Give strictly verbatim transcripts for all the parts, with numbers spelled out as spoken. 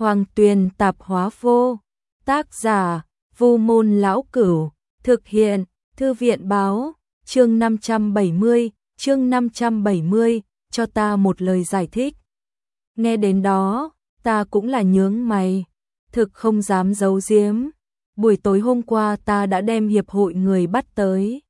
Hoàng Tuyền tạp hóa vô. Tác giả, Vu Môn Lão Cửu. Thực hiện, Thư viện báo. Chương năm trăm bảy mươi, chương năm trăm bảy mươi, cho ta một lời giải thích. Nghe đến đó, ta cũng là nhướng mày, thực không dám giấu giếm. Buổi tối hôm qua ta đã đem hiệp hội người bắt tới.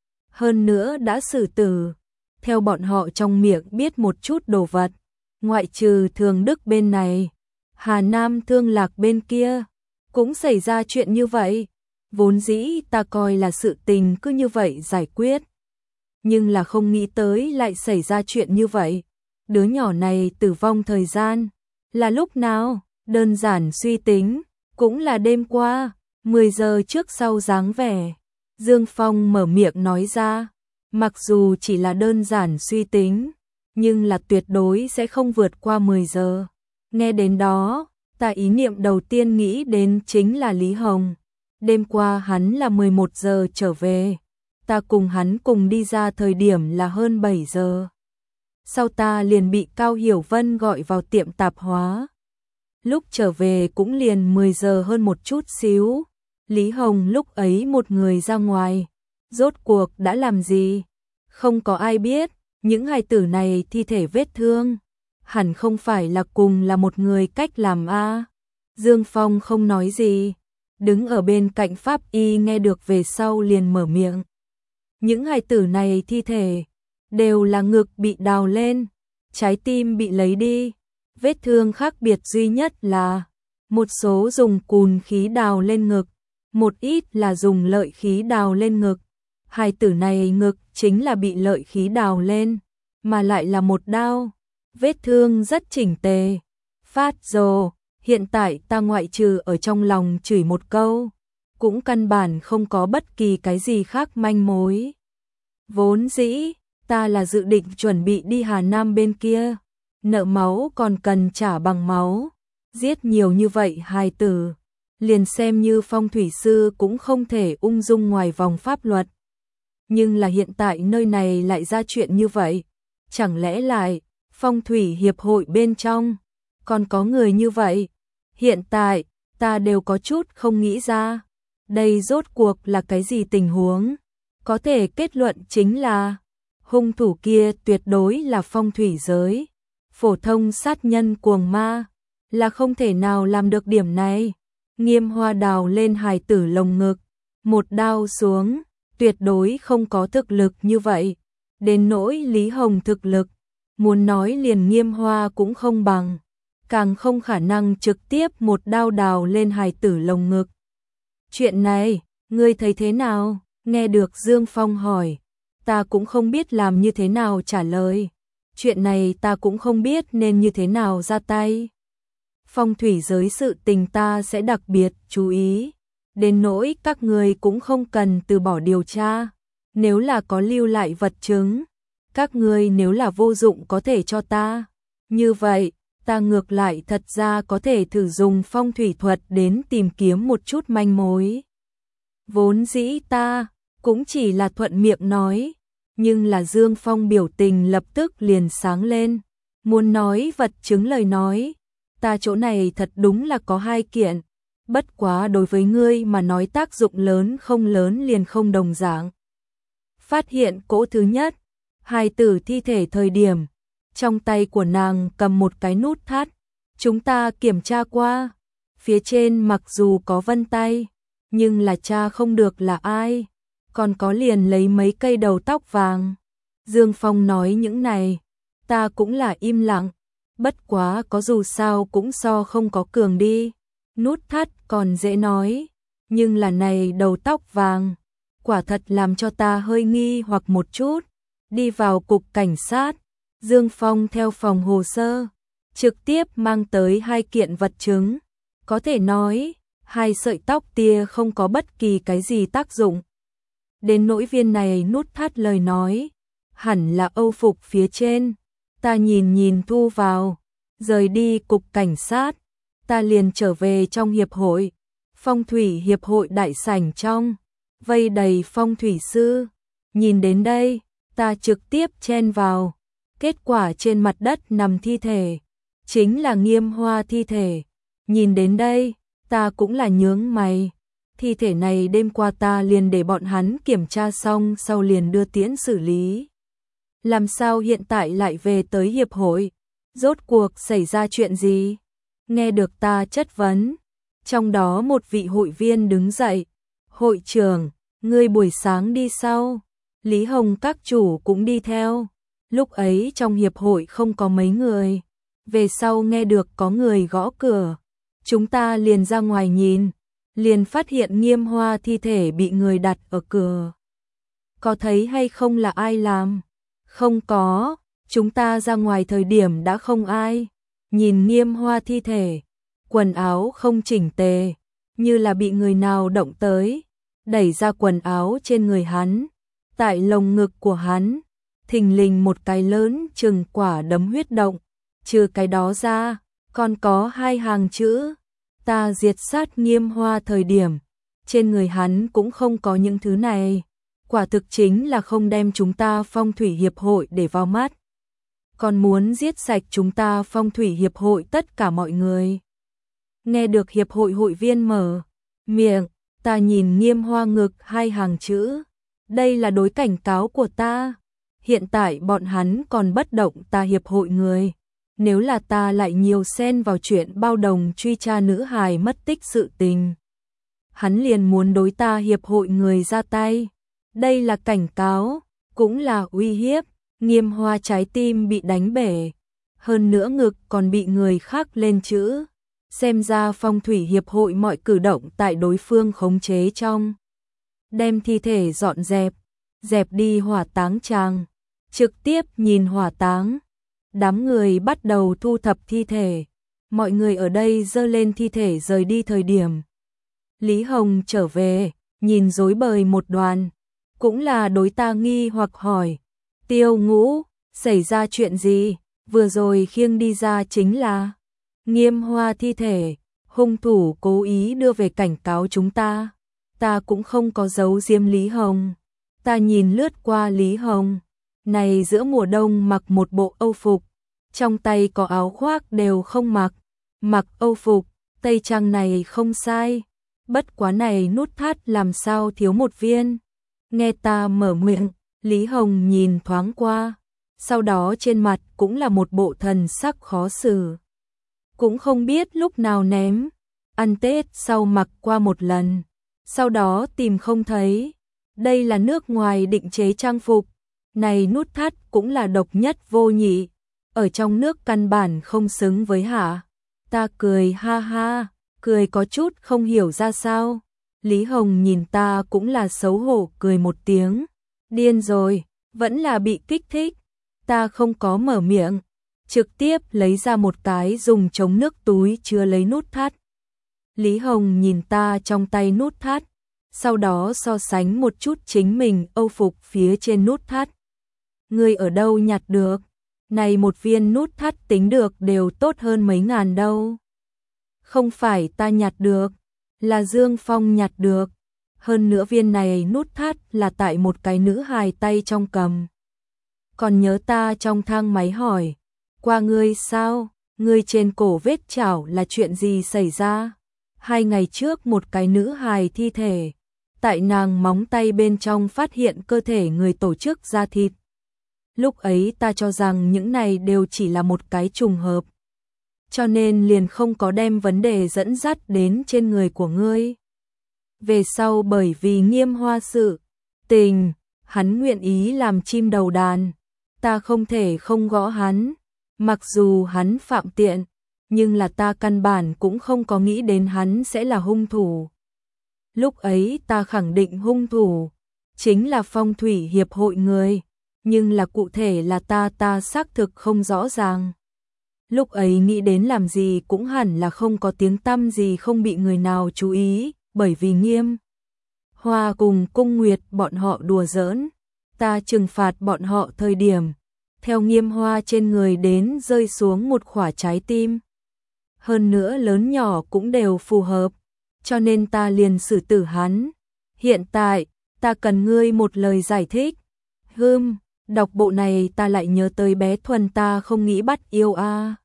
Hơn nữa đã xử tử. Theo bọn họ trong miệng biết một chút đồ vật, ngoại trừ Thường Đức bên này, Hà Nam Thương Lạc bên kia, cũng xảy ra chuyện như vậy. Vốn dĩ ta coi là sự tình cứ như vậy giải quyết. Nhưng là không nghĩ tới lại xảy ra chuyện như vậy. Đứa nhỏ này tử vong thời gian là lúc nào? Đơn giản suy tính, cũng là đêm qua, mười giờ trước sau dáng vẻ. Dương Phong mở miệng nói ra, mặc dù chỉ là đơn giản suy tính, nhưng là tuyệt đối sẽ không vượt qua mười giờ. Nghe đến đó, ta ý niệm đầu tiên nghĩ đến chính là Lý Hồng. Đêm qua hắn là mười một giờ trở về, ta cùng hắn cùng đi ra thời điểm là hơn bảy giờ. Sau ta liền bị Cao Hiểu Vân gọi vào tiệm tạp hóa. Lúc trở về cũng liền mười giờ hơn một chút xíu. Lý Hồng lúc ấy một người ra ngoài, rốt cuộc đã làm gì? Không có ai biết, những hài tử này thi thể vết thương, hẳn không phải là cùng là một người cách làm a. Dương Phong không nói gì, đứng ở bên cạnh pháp y nghe được về sau liền mở miệng. Những hài tử này thi thể đều là ngực bị đào lên, trái tim bị lấy đi, vết thương khác biệt duy nhất là một số dùng cùn khí đào lên ngực, một ít là dùng lợi khí đào lên ngực. Hài tử này ngực chính là bị lợi khí đào lên, mà lại là một đao, vết thương rất chỉnh tề. Phát rồ, hiện tại ta ngoại trừ ở trong lòng chửi một câu, cũng căn bản không có bất kỳ cái gì khác manh mối. Vốn dĩ, ta là dự định chuẩn bị đi Hà Nam bên kia, nợ máu còn cần trả bằng máu, giết nhiều như vậy hài tử, liền xem như phong thủy sư cũng không thể ung dung ngoài vòng pháp luật. Nhưng là hiện tại nơi này lại ra chuyện như vậy, chẳng lẽ lại phong thủy hiệp hội bên trong còn có người như vậy? Hiện tại, ta đều có chút không nghĩ ra, đây rốt cuộc là cái gì tình huống? Có thể kết luận chính là hung thủ kia tuyệt đối là phong thủy giới, phổ thông sát nhân cuồng ma là không thể nào làm được điểm này. Nghiêm Hoa đào lên hài tử lồng ngực, một đao xuống, tuyệt đối không có thực lực như vậy. Đến nỗi Lý Hồng thực lực, muốn nói liền Nghiêm Hoa cũng không bằng, càng không khả năng trực tiếp một đao đào lên hài tử lồng ngực. Chuyện này, ngươi thấy thế nào? Nghe được Dương Phong hỏi, ta cũng không biết làm như thế nào trả lời. Chuyện này ta cũng không biết nên như thế nào ra tay. Phong thủy giới sự tình ta sẽ đặc biệt chú ý. Đến nỗi các người cũng không cần từ bỏ điều tra. Nếu là có lưu lại vật chứng, các người nếu là vô dụng có thể cho ta. Như vậy, ta ngược lại thật ra có thể thử dùng phong thủy thuật đến tìm kiếm một chút manh mối. Vốn dĩ ta cũng chỉ là thuận miệng nói, nhưng là Dương Phong biểu tình lập tức liền sáng lên. Muốn nói vật chứng lời nói, ta chỗ này thật đúng là có hai kiện, bất quá đối với ngươi mà nói tác dụng lớn không lớn liền không đồng dạng. Phát hiện cỗ thứ nhất, hài tử thi thể thời điểm, trong tay của nàng cầm một cái nút thắt, chúng ta kiểm tra qua, phía trên mặc dù có vân tay, nhưng là cha không được là ai, còn có liền lấy mấy cây đầu tóc vàng. Dương Phong nói những này, ta cũng là im lặng, bất quá có dù sao cũng so không có cường đi. Nút thắt còn dễ nói, nhưng là này đầu tóc vàng, quả thật làm cho ta hơi nghi hoặc một chút. Đi vào cục cảnh sát, Dương Phong theo phòng hồ sơ, trực tiếp mang tới hai kiện vật chứng. Có thể nói, hai sợi tóc tia không có bất kỳ cái gì tác dụng. Đến nỗi viên này nút thắt lời nói, hẳn là âu phục phía trên. Ta nhìn nhìn thu vào, rời đi cục cảnh sát, ta liền trở về trong hiệp hội. Phong thủy hiệp hội đại sảnh trong, vây đầy phong thủy sư. Nhìn đến đây, ta trực tiếp chen vào. Kết quả trên mặt đất nằm thi thể, chính là Nghiêm Hoa thi thể. Nhìn đến đây, ta cũng là nhướng mày. Thi thể này đêm qua ta liền để bọn hắn kiểm tra xong sau liền đưa tiễn xử lý. Làm sao hiện tại lại về tới hiệp hội? Rốt cuộc xảy ra chuyện gì? Nghe được ta chất vấn, trong đó một vị hội viên đứng dậy. Hội trưởng, ngươi buổi sáng đi sau. Lý Hồng các chủ cũng đi theo. Lúc ấy trong hiệp hội không có mấy người. Về sau nghe được có người gõ cửa. Chúng ta liền ra ngoài nhìn. Liền phát hiện Nghiêm Hoa thi thể bị người đặt ở cửa. Có thấy hay không là ai làm? Không có, chúng ta ra ngoài thời điểm đã không ai. Nhìn Nghiêm Hoa thi thể, quần áo không chỉnh tề, như là bị người nào động tới, đẩy ra quần áo trên người hắn. Tại lồng ngực của hắn, thình lình một cái lớn chừng quả đấm huyết động. Trừ cái đó ra, còn có hai hàng chữ. Ta diệt sát Nghiêm Hoa thời điểm, trên người hắn cũng không có những thứ này. Quả thực chính là không đem chúng ta Phong thủy hiệp hội để vào mắt. Còn muốn giết sạch chúng ta Phong thủy hiệp hội tất cả mọi người. Nghe được hiệp hội hội viên mở miệng, ta nhìn Nghiêm Hoa ngực hai hàng chữ. Đây là đối cảnh cáo của ta. Hiện tại bọn hắn còn bất động ta hiệp hội người. Nếu là ta lại nhiều xen vào chuyện bao đồng truy tra nữ hài mất tích sự tình, hắn liền muốn đối ta hiệp hội người ra tay. Đây là cảnh cáo, cũng là uy hiếp. Nghiêm Hoa trái tim bị đánh bể, hơn nữa ngực còn bị người khác lên chữ. Xem ra Phong thủy hiệp hội mọi cử động tại đối phương khống chế trong. Đem thi thể dọn dẹp, dẹp đi hỏa táng tràng, trực tiếp nhìn hỏa táng. Đám người bắt đầu thu thập thi thể. Mọi người ở đây dơ lên thi thể rời đi thời điểm. Lý Hồng trở về, nhìn rối bời một đoàn. Cũng là đối ta nghi hoặc hỏi. Tiêu Ngũ, xảy ra chuyện gì? Vừa rồi khiêng đi ra chính là Nghiêm Hoa thi thể. Hung thủ cố ý đưa về cảnh cáo chúng ta. Ta cũng không có giấu giếm Lý Hồng. Ta nhìn lướt qua Lý Hồng. Này giữa mùa đông mặc một bộ âu phục, trong tay có áo khoác đều không mặc, mặc âu phục, tây trang này không sai, bất quá này nút thắt làm sao thiếu một viên. Nghe ta mở miệng, Lý Hồng nhìn thoáng qua, sau đó trên mặt cũng là một bộ thần sắc khó xử. Cũng không biết lúc nào ném, ăn Tết sau mặc qua một lần, sau đó tìm không thấy. Đây là nước ngoài định chế trang phục. Này nút thắt cũng là độc nhất vô nhị, ở trong nước căn bản không xứng với hả. Ta cười ha ha, cười có chút không hiểu ra sao. Lý Hồng nhìn ta cũng là xấu hổ cười một tiếng. Điên rồi, vẫn là bị kích thích. Ta không có mở miệng, trực tiếp lấy ra một cái dùng chống nước túi chứa lấy nút thắt. Lý Hồng nhìn ta trong tay nút thắt, sau đó so sánh một chút chính mình âu phục phía trên nút thắt. Ngươi ở đâu nhặt được? Này một viên nút thắt tính được đều tốt hơn mấy ngàn đâu. Không phải ta nhặt được, là Dương Phong nhặt được. Hơn nữa viên này nút thắt là tại một cái nữ hài tay trong cầm. Còn nhớ ta trong thang máy hỏi, qua ngươi sao? Ngươi trên cổ vết chảo là chuyện gì xảy ra? Hai ngày trước một cái nữ hài thi thể, tại nàng móng tay bên trong phát hiện cơ thể người tổ chức da thịt. Lúc ấy ta cho rằng những này đều chỉ là một cái trùng hợp, cho nên liền không có đem vấn đề dẫn dắt đến trên người của ngươi. Về sau bởi vì Nghiêm Hoa sự tình, hắn nguyện ý làm chim đầu đàn, ta không thể không gõ hắn. Mặc dù hắn phạm tiện, nhưng là ta căn bản cũng không có nghĩ đến hắn sẽ là hung thủ. Lúc ấy ta khẳng định hung thủ chính là Phong thủy hiệp hội người, nhưng là cụ thể là ta ta xác thực không rõ ràng. Lúc ấy nghĩ đến làm gì cũng hẳn là không có tiếng tăm gì, không bị người nào chú ý, bởi vì Nghiêm Hoa cùng Cung Nguyệt bọn họ đùa giỡn, ta trừng phạt bọn họ thời điểm, theo Nghiêm Hoa trên người đến rơi xuống một quả trái tim. Hơn nữa lớn nhỏ cũng đều phù hợp, cho nên ta liền xử tử hắn. Hiện tại, ta cần ngươi một lời giải thích. Hừm, đọc bộ này ta lại nhớ tới bé Thuần ta không nghĩ bắt yêu a.